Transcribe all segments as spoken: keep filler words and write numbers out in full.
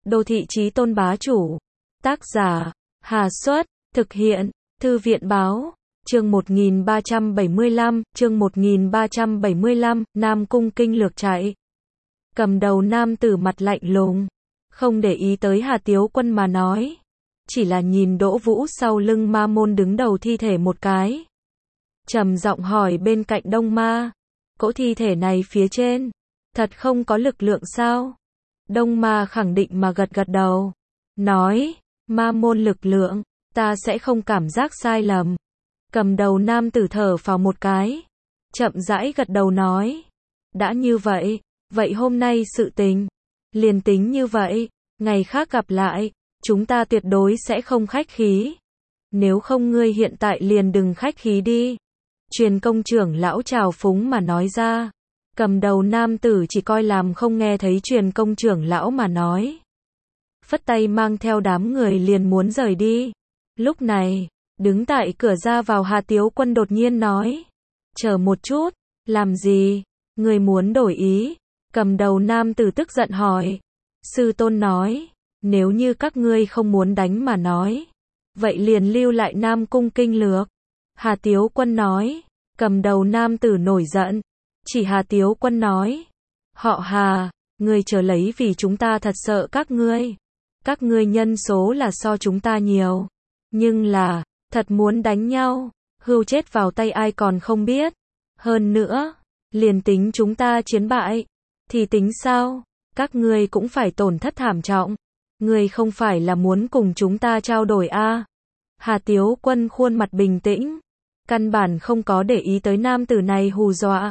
Đô thị chí tôn bá chủ. Tác giả, Hà Xuất, thực hiện, Thư viện Báo. Chương một nghìn ba trăm bảy mươi lăm, chương một nghìn ba trăm bảy mươi lăm, Nam Cung Kinh Lược chạy. Cầm đầu nam tử mặt lạnh lùng, không để ý tới Hà Tiếu Quân mà nói, chỉ là nhìn Đỗ Vũ sau lưng ma môn đứng đầu thi thể một cái. Trầm giọng hỏi bên cạnh Đông Ma, cỗ thi thể này phía trên, thật không có lực lượng sao? Đông Ma khẳng định mà gật gật đầu, nói, ma môn lực lượng, ta sẽ không cảm giác sai lầm. Cầm đầu nam tử thở phào một cái, chậm rãi gật đầu nói, đã như vậy, vậy hôm nay sự tình, liền tính như vậy, ngày khác gặp lại, chúng ta tuyệt đối sẽ không khách khí. Nếu không ngươi hiện tại liền đừng khách khí đi. Truyền công trưởng lão trào phúng mà nói ra. Cầm đầu nam tử chỉ coi làm không nghe thấy truyền công trưởng lão mà nói. Phất tay mang theo đám người liền muốn rời đi. Lúc này, đứng tại cửa ra vào Hà Tiếu Quân đột nhiên nói, chờ một chút, làm gì, người muốn đổi ý? Cầm đầu nam tử tức giận hỏi. Sư tôn nói, nếu như các ngươi không muốn đánh mà nói, vậy liền lưu lại Nam Cung Kinh Lược. Hà Tiếu Quân nói. Cầm đầu nam tử nổi giận, chỉ Hà Tiếu Quân nói, họ Hà, ngươi chờ lấy, vì chúng ta thật sợ các ngươi. Các ngươi nhân số là so chúng ta nhiều, nhưng là, thật muốn đánh nhau, hưu chết vào tay ai còn không biết. Hơn nữa, liền tính chúng ta chiến bại, thì tính sao? Các ngươi cũng phải tổn thất thảm trọng. Ngươi không phải là muốn cùng chúng ta trao đổi a? À? Hà Tiếu Quân khuôn mặt bình tĩnh, căn bản không có để ý tới nam tử này hù dọa.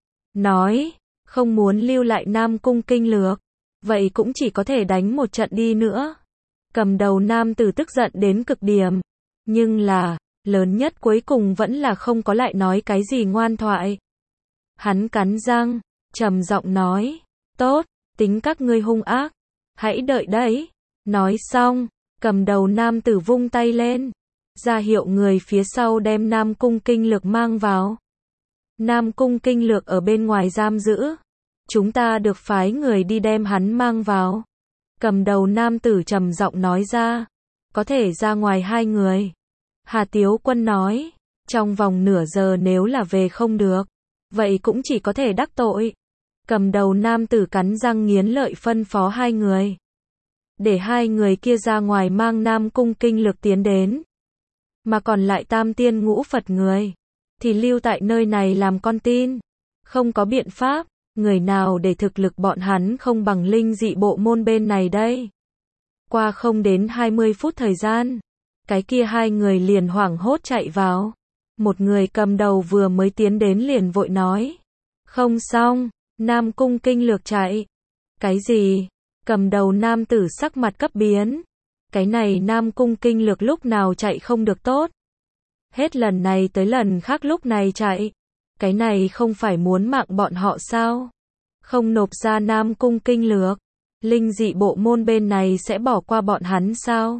Nói, không muốn lưu lại Nam Cung Kinh Lược, vậy cũng chỉ có thể đánh một trận đi nữa. Cầm đầu nam tử tức giận đến cực điểm, nhưng là, lớn nhất cuối cùng vẫn là không có lại nói cái gì ngoan thoại. Hắn cắn răng, trầm giọng nói, tốt, tính các ngươi hung ác, hãy đợi đấy. Nói xong, cầm đầu nam tử vung tay lên, ra hiệu người phía sau đem Nam Cung Kinh Lược mang vào. Nam Cung Kinh Lược ở bên ngoài giam giữ, chúng ta được phái người đi đem hắn mang vào. Cầm đầu nam tử trầm giọng nói ra, có thể ra ngoài hai người. Hà Tiếu Quân nói, trong vòng nửa giờ nếu là về không được, vậy cũng chỉ có thể đắc tội. Cầm đầu nam tử cắn răng nghiến lợi phân phó hai người, để hai người kia ra ngoài mang Nam Cung Kinh Lược tiến đến. Mà còn lại tam tiên ngũ Phật người, thì lưu tại nơi này làm con tin. Không có biện pháp, người nào để thực lực bọn hắn không bằng linh dị bộ môn bên này đây. Qua không đến hai mươi phút thời gian, cái kia hai người liền hoảng hốt chạy vào. Một người cầm đầu vừa mới tiến đến liền vội nói, không xong, Nam Cung Kinh Lược chạy. Cái gì? Cầm đầu nam tử sắc mặt cấp biến. Cái này Nam Cung Kinh Lược lúc nào chạy không được tốt. Hết lần này tới lần khác lúc này chạy. Cái này không phải muốn mạng bọn họ sao? Không nộp ra Nam Cung Kinh Lược, linh dị bộ môn bên này sẽ bỏ qua bọn hắn sao?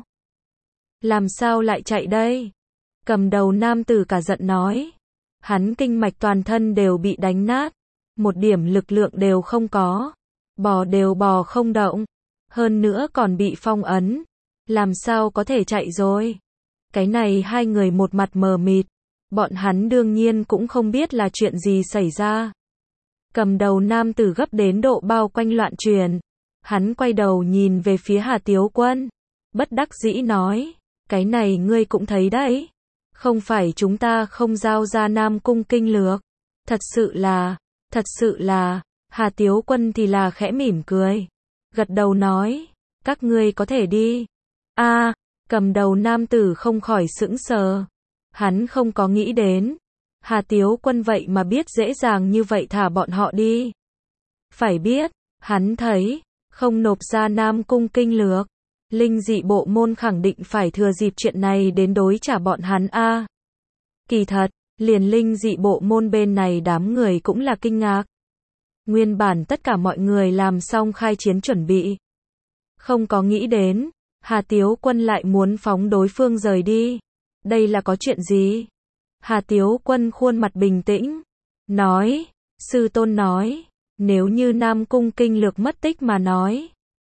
Làm sao lại chạy đây? Cầm đầu nam tử cả giận nói. Hắn kinh mạch toàn thân đều bị đánh nát, một điểm lực lượng đều không có, bò đều bò không động, hơn nữa còn bị phong ấn. Làm sao có thể chạy rồi? Cái này hai người một mặt mờ mịt, bọn hắn đương nhiên cũng không biết là chuyện gì xảy ra. Cầm đầu nam tử gấp đến độ bao quanh loạn truyền, hắn quay đầu nhìn về phía Hà Tiếu Quân, bất đắc dĩ nói, cái này ngươi cũng thấy đấy, không phải chúng ta không giao ra Nam Cung Kinh Lược, thật sự là, thật sự là, Hà Tiếu Quân thì là khẽ mỉm cười, gật đầu nói, các ngươi có thể đi. A, à, cầm đầu nam tử không khỏi sững sờ. Hắn không có nghĩ đến, Hà Tiếu Quân vậy mà biết dễ dàng như vậy thả bọn họ đi. Phải biết, hắn thấy, không nộp ra Nam Cung Kinh Lược, linh dị bộ môn khẳng định phải thừa dịp chuyện này đến đối trả bọn hắn a. À, kỳ thật, liền linh dị bộ môn bên này đám người cũng là kinh ngạc. Nguyên bản tất cả mọi người làm xong khai chiến chuẩn bị, không có nghĩ đến, Hà Tiếu Quân lại muốn phóng đối phương rời đi. Đây là có chuyện gì? Hà Tiếu Quân khuôn mặt bình tĩnh, nói, sư tôn nói, nếu như Nam Cung Kinh Lược mất tích mà nói,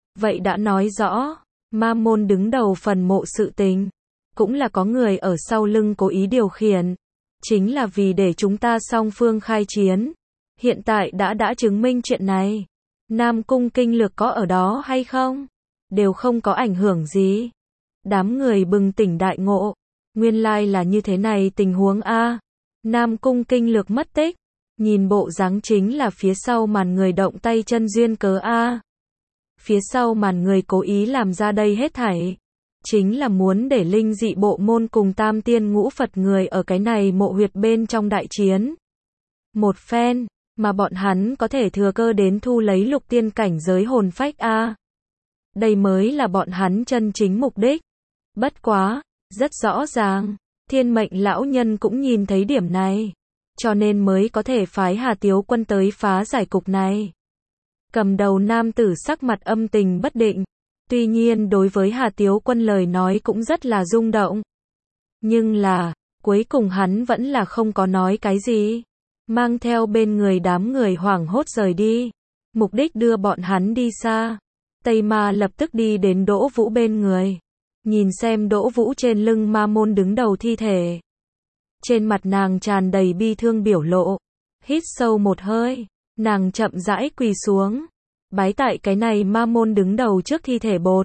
Vậy đã nói rõ, ma môn đứng đầu phần mộ sự tình, cũng là có người ở sau lưng cố ý điều khiển, chính là vì để chúng ta song phương khai chiến. Hiện tại đã đã chứng minh chuyện này. Nam Cung Kinh Lược có ở đó hay không? Đều không có ảnh hưởng gì. Đám người bừng tỉnh đại ngộ. Nguyên lai là như thế này tình huống a. Nam Cung Kinh Lược mất tích. Nhìn bộ dáng chính là phía sau màn người động tay chân duyên cớ a. Phía sau màn người cố ý làm ra đây hết thảy. Chính là muốn để linh dị bộ môn cùng tam tiên ngũ Phật người ở cái này mộ huyệt bên trong đại chiến. Một phen, mà bọn hắn có thể thừa cơ đến thu lấy lục tiên cảnh giới hồn phách a. Đây mới là bọn hắn chân chính mục đích. Bất quá, rất rõ ràng, Thiên Mệnh lão nhân cũng nhìn thấy điểm này, cho nên mới có thể phái Hà Tiếu Quân tới phá giải cục này. Cầm đầu nam tử sắc mặt âm tình bất định, tuy nhiên đối với Hà Tiếu Quân lời nói cũng rất là rung động. Nhưng là, cuối cùng hắn vẫn là không có nói cái gì, mang theo bên người đám người hoảng hốt rời đi, mục đích đưa bọn hắn đi xa. Tây Ma lập tức đi đến Đỗ Vũ bên người, nhìn xem Đỗ Vũ trên lưng ma môn đứng đầu thi thể. Trên mặt nàng tràn đầy bi thương biểu lộ, hít sâu một hơi, nàng chậm rãi quỳ xuống, bái tại cái này ma môn đứng đầu trước thi thể bột.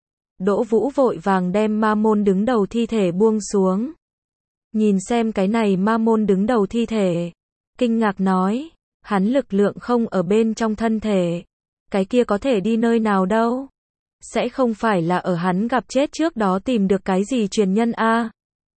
Đỗ Vũ vội vàng đem ma môn đứng đầu thi thể buông xuống. Nhìn xem cái này ma môn đứng đầu thi thể, kinh ngạc nói, hắn lực lượng không ở bên trong thân thể, cái kia có thể đi nơi nào đâu? Sẽ không phải là ở hắn gặp chết trước đó tìm được cái gì truyền nhân a?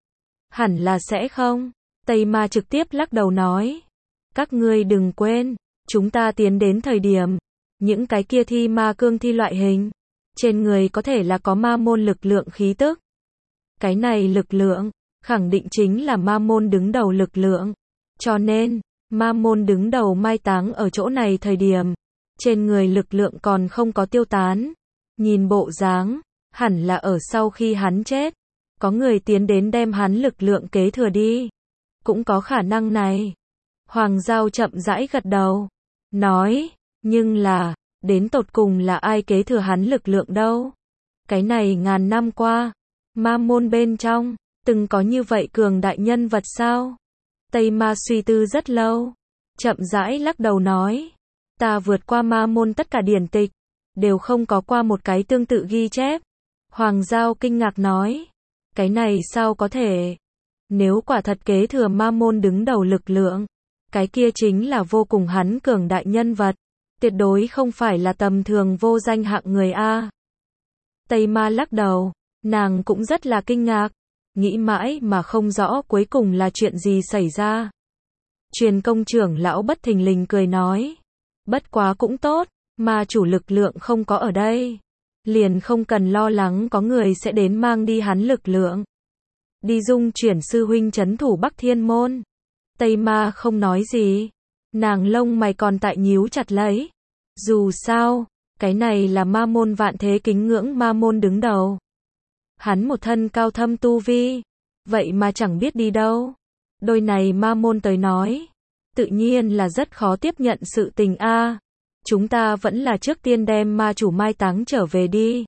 Hẳn là sẽ không. Tây Ma trực tiếp lắc đầu nói, các ngươi đừng quên, chúng ta tiến đến thời điểm, những cái kia thi ma cương thi loại hình, trên người có thể là có ma môn lực lượng khí tức. Cái này lực lượng, khẳng định chính là ma môn đứng đầu lực lượng. Cho nên, ma môn đứng đầu mai táng ở chỗ này thời điểm, trên người lực lượng còn không có tiêu tán. Nhìn bộ dáng, hẳn là ở sau khi hắn chết, có người tiến đến đem hắn lực lượng kế thừa đi. Cũng có khả năng này. Hoàng Giao chậm rãi gật đầu, nói, nhưng là, đến tột cùng là ai kế thừa hắn lực lượng đâu? Cái này ngàn năm qua, ma môn bên trong, từng có như vậy cường đại nhân vật sao? Tây Ma suy tư rất lâu, chậm rãi lắc đầu nói, ta vượt qua ma môn tất cả điển tịch, đều không có qua một cái tương tự ghi chép. Hoàng Giao kinh ngạc nói, cái này sao có thể? Nếu quả thật kế thừa ma môn đứng đầu lực lượng, cái kia chính là vô cùng hắn cường đại nhân vật, tuyệt đối không phải là tầm thường vô danh hạng người a. Tây Ma lắc đầu, nàng cũng rất là kinh ngạc, nghĩ mãi mà không rõ cuối cùng là chuyện gì xảy ra. Truyền công trưởng lão bất thình lình cười nói, bất quá cũng tốt, mà chủ lực lượng không có ở đây, liền không cần lo lắng có người sẽ đến mang đi hắn lực lượng. Đi dung chuyển sư huynh trấn thủ Bắc Thiên Môn. Tây Ma không nói gì, nàng lông mày còn tại nhíu chặt lấy. Dù sao, cái này là ma môn vạn thế kính ngưỡng ma môn đứng đầu. Hắn một thân cao thâm tu vi, vậy mà chẳng biết đi đâu. Đôi này ma môn tới nói, tự nhiên là rất khó tiếp nhận sự tình a. Chúng ta vẫn là trước tiên đem ma chủ mai táng trở về đi.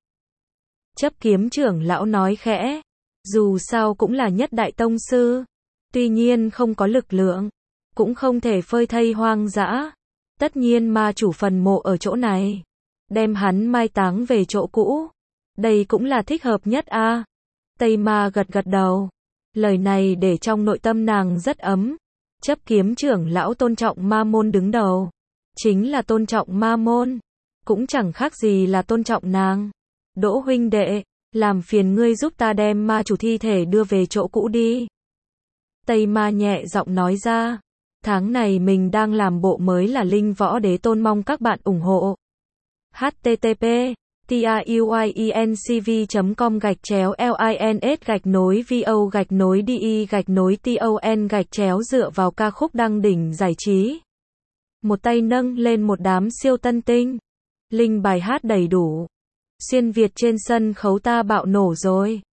Chấp kiếm trưởng lão nói khẽ, dù sao cũng là nhất đại tông sư, tuy nhiên không có lực lượng, cũng không thể phơi thây hoang dã. Tất nhiên ma chủ phần mộ ở chỗ này, đem hắn mai táng về chỗ cũ, đây cũng là thích hợp nhất a. Tây Ma gật gật đầu, lời này để trong nội tâm nàng rất ấm. Chấp kiếm trưởng lão tôn trọng ma môn đứng đầu, chính là tôn trọng ma môn, cũng chẳng khác gì là tôn trọng nàng. Đỗ huynh đệ, làm phiền ngươi giúp ta đem ma chủ thi thể đưa về chỗ cũ đi. Tây Ma nhẹ giọng nói ra, tháng này mình đang làm bộ mới là Linh Võ Đế Tôn, mong các bạn ủng hộ. H T T P truyencv chấm com gạch chéo lins gạch nối vo gạch nối de gạch nối ton gạch chéo dựa vào ca khúc đăng đỉnh giải trí. Một tay nâng lên một đám siêu tân tinh, linh bài hát đầy đủ, xuyên Việt trên sân khấu ta bạo nổ rồi.